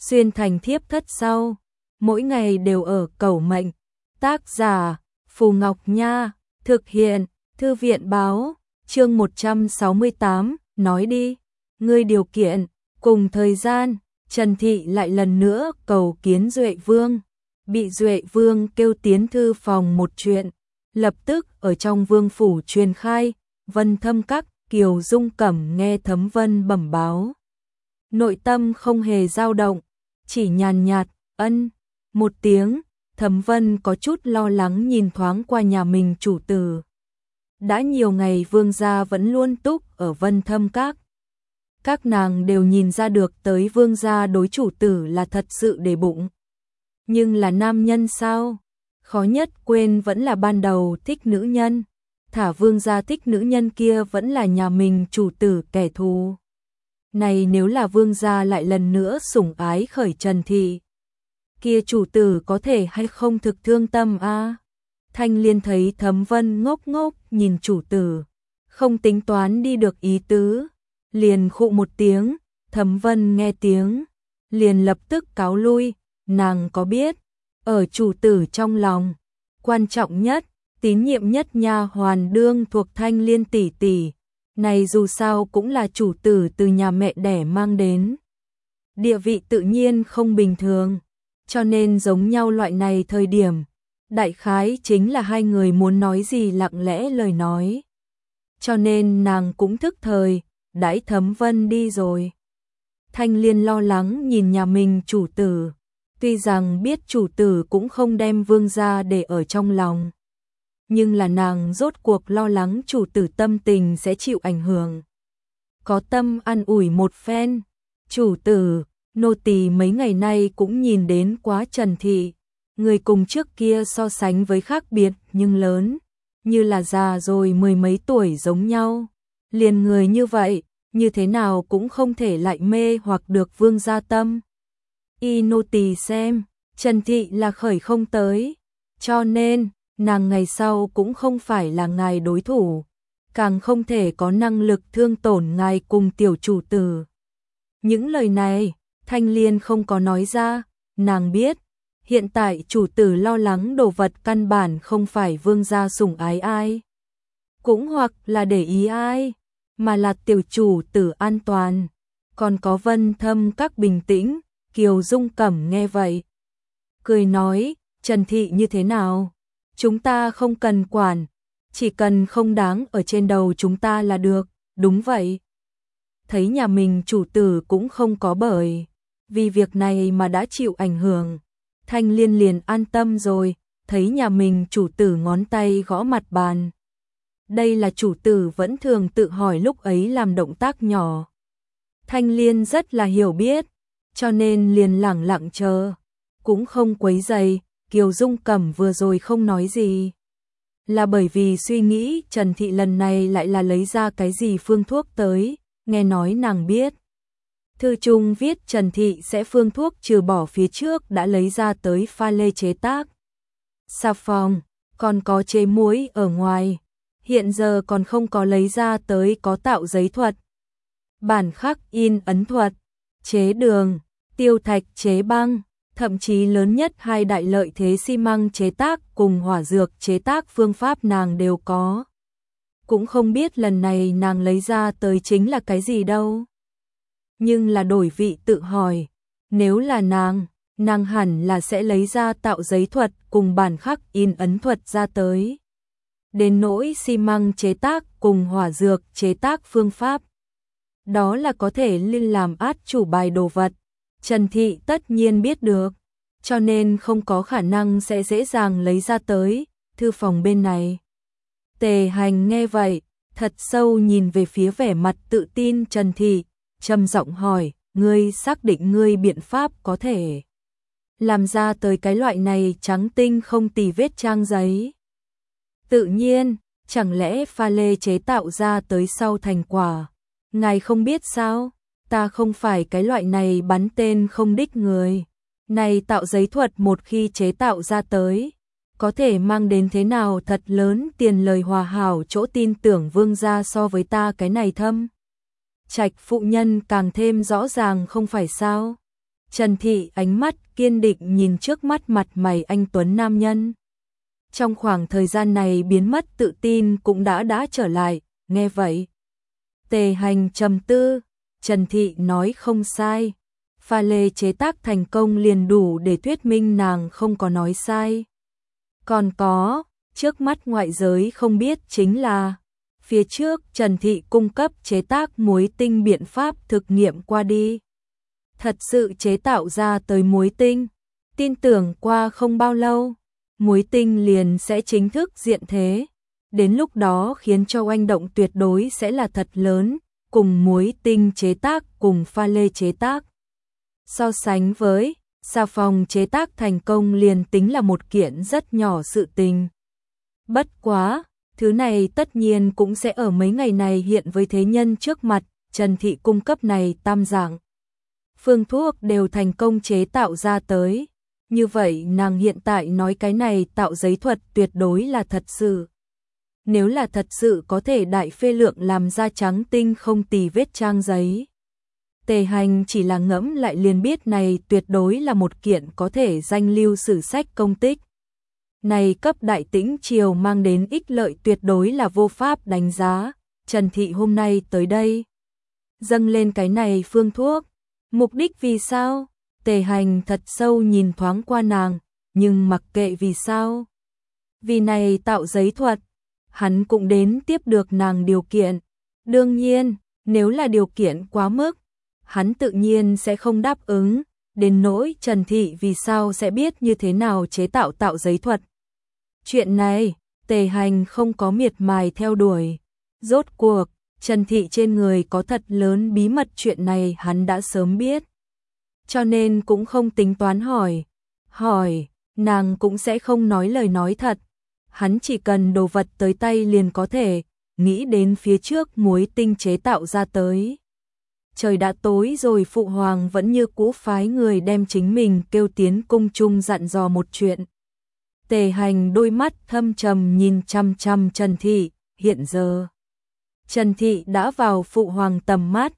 xuyên thành thiếp thất sau, mỗi ngày đều ở cầu mệnh. Tác giả Phù Ngọc Nha, thực hiện Thư viện báo, chương 168, nói đi, ngươi điều kiện. Cùng thời gian, Trần Thị lại lần nữa cầu kiến Duệ Vương, bị Duệ Vương kêu tiến thư phòng một chuyện, lập tức ở trong vương phủ truyền khai, Vân Thâm Các. Kiều Dung Cẩm nghe Thấm Vân bẩm báo, nội tâm không hề dao động, chỉ nhàn nhạt, ân, một tiếng. Thấm Vân có chút lo lắng nhìn thoáng qua nhà mình chủ tử. Đã nhiều ngày vương gia vẫn luôn túc ở Vân Thâm Các. Các nàng đều nhìn ra được tới vương gia đối chủ tử là thật sự để bụng. Nhưng là nam nhân sao? Khó nhất quên vẫn là ban đầu thích nữ nhân. Thả vương gia thích nữ nhân kia vẫn là nhà mình chủ tử kẻ thù. Này nếu là vương gia lại lần nữa sủng ái khởi Trần Thị, kia chủ tử có thể hay không thực thương tâm a? Thanh Liên thấy Thấm Vân ngốc ngốc nhìn chủ tử, không tính toán đi được ý tứ, liền khụ một tiếng. Thấm Vân nghe tiếng, liền lập tức cáo lui. Nàng có biết, ở chủ tử trong lòng, quan trọng nhất, tín nhiệm nhất nha hoàn đương thuộc Thanh Liên tỷ tỷ, này dù sao cũng là chủ tử từ nhà mẹ đẻ mang đến. Địa vị tự nhiên không bình thường, cho nên giống nhau loại này thời điểm, đại khái chính là hai người muốn nói gì lặng lẽ lời nói. Cho nên nàng cũng thức thời, đãi Thấm Vân đi rồi. Thanh Liên lo lắng nhìn nhà mình chủ tử, tuy rằng biết chủ tử cũng không đem vương gia để ở trong lòng, nhưng là nàng rốt cuộc lo lắng chủ tử tâm tình sẽ chịu ảnh hưởng. Có tâm an ủi một phen, chủ tử, nô tỳ mấy ngày nay cũng nhìn đến quá Trần Thị, người cùng trước kia so sánh với khác biệt nhưng lớn, như là già rồi mười mấy tuổi giống nhau. Liền người như vậy, như thế nào cũng không thể lại mê hoặc được vương gia tâm. Y nô tỳ xem, Trần Thị là khởi không tới, cho nên nàng ngày sau cũng không phải là ngài đối thủ, càng không thể có năng lực thương tổn ngài cùng tiểu chủ tử. Những lời này, Thanh Liên không có nói ra, nàng biết, hiện tại chủ tử lo lắng đồ vật căn bản không phải vương gia sủng ái ai, cũng hoặc là để ý ai, mà là tiểu chủ tử an toàn, còn có Vân Thâm Các bình tĩnh. Kiều Dung Cẩm nghe vậy, cười nói, Trần Thị như thế nào? Chúng ta không cần quản, chỉ cần không đáng ở trên đầu chúng ta là được, đúng vậy. Thấy nhà mình chủ tử cũng không có bởi vì việc này mà đã chịu ảnh hưởng, Thanh Liên liền an tâm rồi, thấy nhà mình chủ tử ngón tay gõ mặt bàn. Đây là chủ tử vẫn thường tự hỏi lúc ấy làm động tác nhỏ. Thanh Liên rất là hiểu biết, cho nên liền lẳng lặng chờ, cũng không quấy rầy. Kiều Dung Cẩm vừa rồi không nói gì, là bởi vì suy nghĩ Trần Thị lần này lại là lấy ra cái gì phương thuốc tới, nghe nói nàng biết. Thư chung viết Trần Thị sẽ phương thuốc trừ bỏ phía trước đã lấy ra tới pha lê chế tác. Xà phòng, còn có chế muối ở ngoài, hiện giờ còn không có lấy ra tới có tạo giấy thuật, bản khắc in ấn thuật, chế đường, tiêu thạch chế băng. Thậm chí lớn nhất hai đại lợi thế xi măng chế tác cùng hỏa dược chế tác phương pháp nàng đều có. Cũng không biết lần này nàng lấy ra tới chính là cái gì đâu. Nhưng là đổi vị tự hỏi, nếu là nàng hẳn là sẽ lấy ra tạo giấy thuật cùng bản khắc in ấn thuật ra tới. Đến nỗi xi măng chế tác cùng hỏa dược chế tác phương pháp, đó là có thể liên làm át chủ bài đồ vật. Trần Thị tất nhiên biết được, cho nên không có khả năng sẽ dễ dàng lấy ra tới. Thư phòng bên này, Tề Hành nghe vậy, thật sâu nhìn về phía vẻ mặt tự tin Trần Thị, trầm giọng hỏi, ngươi xác định ngươi biện pháp có thể làm ra tới cái loại này trắng tinh không tì vết trang giấy? Tự nhiên, chẳng lẽ pha lê chế tạo ra tới sau thành quả, ngài không biết sao? Ta không phải cái loại này bắn tên không đích người. Này tạo giấy thuật một khi chế tạo ra tới, có thể mang đến thế nào thật lớn tiền lời hòa hảo chỗ tin tưởng vương gia so với ta cái này thâm. Trạch phụ nhân càng thêm rõ ràng không phải sao. Trần Thị ánh mắt kiên định nhìn trước mắt mặt mày anh tuấn nam nhân. Trong khoảng thời gian này biến mất tự tin cũng đã trở lại, nghe vậy. Tề Hành trầm tư, Trần Thị nói không sai. Pha lê chế tác thành công liền đủ để thuyết minh nàng không có nói sai. Còn có, trước mắt ngoại giới không biết chính là, phía trước Trần Thị cung cấp chế tác muối tinh biện pháp thực nghiệm qua đi. Thật sự chế tạo ra tới muối tinh, tin tưởng qua không bao lâu, muối tinh liền sẽ chính thức diện thế. Đến lúc đó khiến cho oanh động tuyệt đối sẽ là thật lớn, cùng muối tinh chế tác cùng pha lê chế tác. So sánh với, xà phòng chế tác thành công liền tính là một kiện rất nhỏ sự tình. Bất quá, thứ này tất nhiên cũng sẽ ở mấy ngày này hiện với thế nhân trước mặt, Trần Thị cung cấp này tam dạng. Phương thuốc đều thành công chế tạo ra tới. Như vậy nàng hiện tại nói cái này tạo giấy thuật tuyệt đối là thật sự. Nếu là thật sự có thể đại phê lượng làm ra trắng tinh không tì vết trang giấy. Tề Hành chỉ là ngẫm lại liền biết này tuyệt đối là một kiện có thể danh lưu sử sách công tích. Này cấp Đại Tĩnh Triều mang đến ích lợi tuyệt đối là vô pháp đánh giá. Trần Thị hôm nay tới đây, dâng lên cái này phương thuốc. Mục đích vì sao? Tề Hành thật sâu nhìn thoáng qua nàng, nhưng mặc kệ vì sao. Vì này tạo giấy thuật, hắn cũng đến tiếp được nàng điều kiện. Đương nhiên, nếu là điều kiện quá mức, hắn tự nhiên sẽ không đáp ứng. Đến nỗi Trần Thị vì sao sẽ biết như thế nào chế tạo giấy thuật. Chuyện này, Tề Hành không có miệt mài theo đuổi. Rốt cuộc, Trần Thị trên người có thật lớn bí mật, chuyện này hắn đã sớm biết. Cho nên cũng không tính toán hỏi, nàng cũng sẽ không nói lời nói thật. Hắn chỉ cần đồ vật tới tay liền có thể, nghĩ đến phía trước muối tinh chế tạo ra tới. Trời đã tối rồi, phụ hoàng vẫn như cũ phái người đem chính mình kêu tiến cung chung dặn dò một chuyện. Tề Hành đôi mắt thâm trầm nhìn chăm chăm Trần Thị, hiện giờ Trần Thị đã vào phụ hoàng tầm mắt.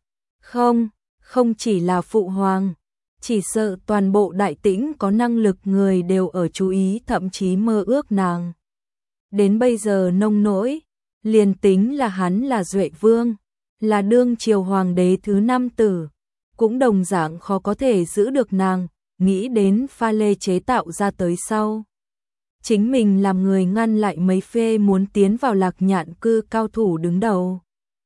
Không chỉ là phụ hoàng, chỉ sợ toàn bộ Đại Tĩnh có năng lực người đều ở chú ý, thậm chí mơ ước nàng. Đến bây giờ nông nỗi, liền tính là hắn là Duệ Vương, là đương triều hoàng đế thứ 5 tử, cũng đồng dạng khó có thể giữ được nàng. Nghĩ đến pha lê chế tạo ra tới sau, chính mình làm người ngăn lại mấy phê muốn tiến vào Lạc Nhạn cư cao thủ đứng đầu.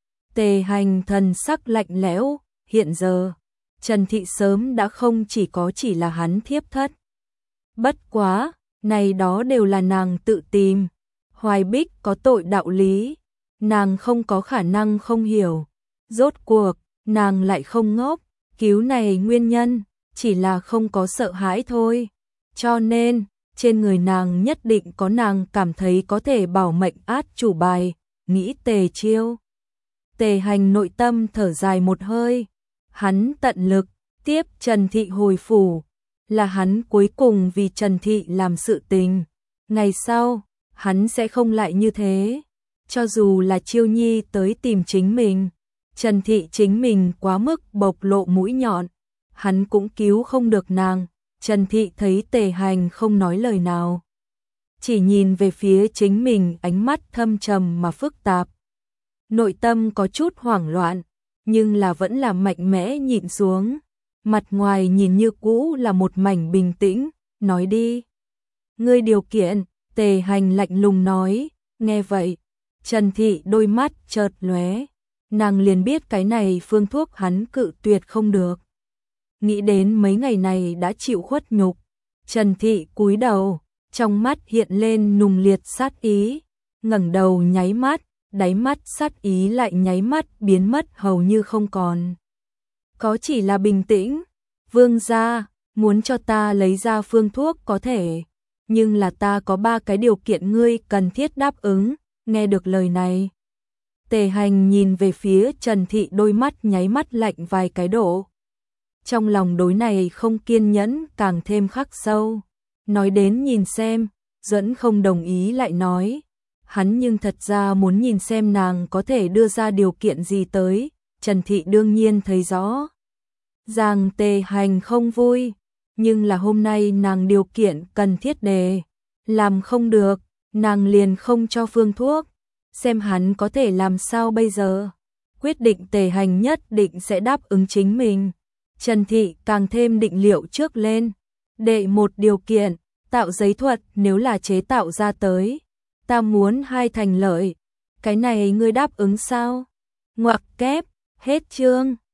Tề Hành thần sắc lạnh lẽo, hiện giờ Trần Thị sớm đã không chỉ là hắn thiếp thất. Bất quá, này đó đều là nàng tự tìm. Hoài Bích có tội đạo lý, nàng không có khả năng không hiểu. Rốt cuộc, nàng lại không ngốc, cứu này nguyên nhân, chỉ là không có sợ hãi thôi. Cho nên, trên người nàng nhất định có nàng cảm thấy có thể bảo mệnh át chủ bài, nghĩ Tề chiêu. Tề Hành nội tâm thở dài một hơi, hắn tận lực tiếp Trần Thị hồi phủ, là hắn cuối cùng vì Trần Thị làm sự tình. Ngày sau, hắn sẽ không lại như thế. Cho dù là Chiêu Nhi tới tìm chính mình, Trần Thị chính mình quá mức bộc lộ mũi nhọn, hắn cũng cứu không được nàng. Trần Thị thấy Tề Hành không nói lời nào, chỉ nhìn về phía chính mình, ánh mắt thâm trầm mà phức tạp. Nội tâm có chút hoảng loạn, nhưng là vẫn là mạnh mẽ nhịn xuống. Mặt ngoài nhìn như cũ là một mảnh bình tĩnh, nói đi. Ngươi điều kiện, Tề Hành lạnh lùng nói. Nghe vậy, Trần Thị đôi mắt chợt lóe, nàng liền biết cái này phương thuốc hắn cự tuyệt không được. Nghĩ đến mấy ngày này đã chịu khuất nhục, Trần Thị cúi đầu, trong mắt hiện lên nùng liệt sát ý, ngẩng đầu nháy mắt, đáy mắt sát ý lại nháy mắt biến mất hầu như không còn. Có chỉ là bình tĩnh. Vương gia, muốn cho ta lấy ra phương thuốc có thể, nhưng là ta có 3 cái điều kiện ngươi cần thiết đáp ứng. Nghe được lời này, Tề Hành nhìn về phía Trần Thị, đôi mắt nháy mắt lạnh vài cái độ. Trong lòng đối này không kiên nhẫn càng thêm khắc sâu. Nói đến nhìn xem, Duẫn không đồng ý lại nói, hắn nhưng thật ra muốn nhìn xem nàng có thể đưa ra điều kiện gì tới. Trần Thị đương nhiên thấy rõ Giang Tề Hành không vui, nhưng là hôm nay nàng điều kiện cần thiết đề, làm không được, nàng liền không cho phương thuốc, xem hắn có thể làm sao bây giờ. Quyết định Tề Hành nhất định sẽ đáp ứng chính mình. Trần Thị càng thêm định liệu trước lên, đệ một điều kiện, tạo giấy thuật nếu là chế tạo ra tới, ta muốn 2 thành lợi, cái này ngươi đáp ứng sao? Ngoặc kép, hết chương.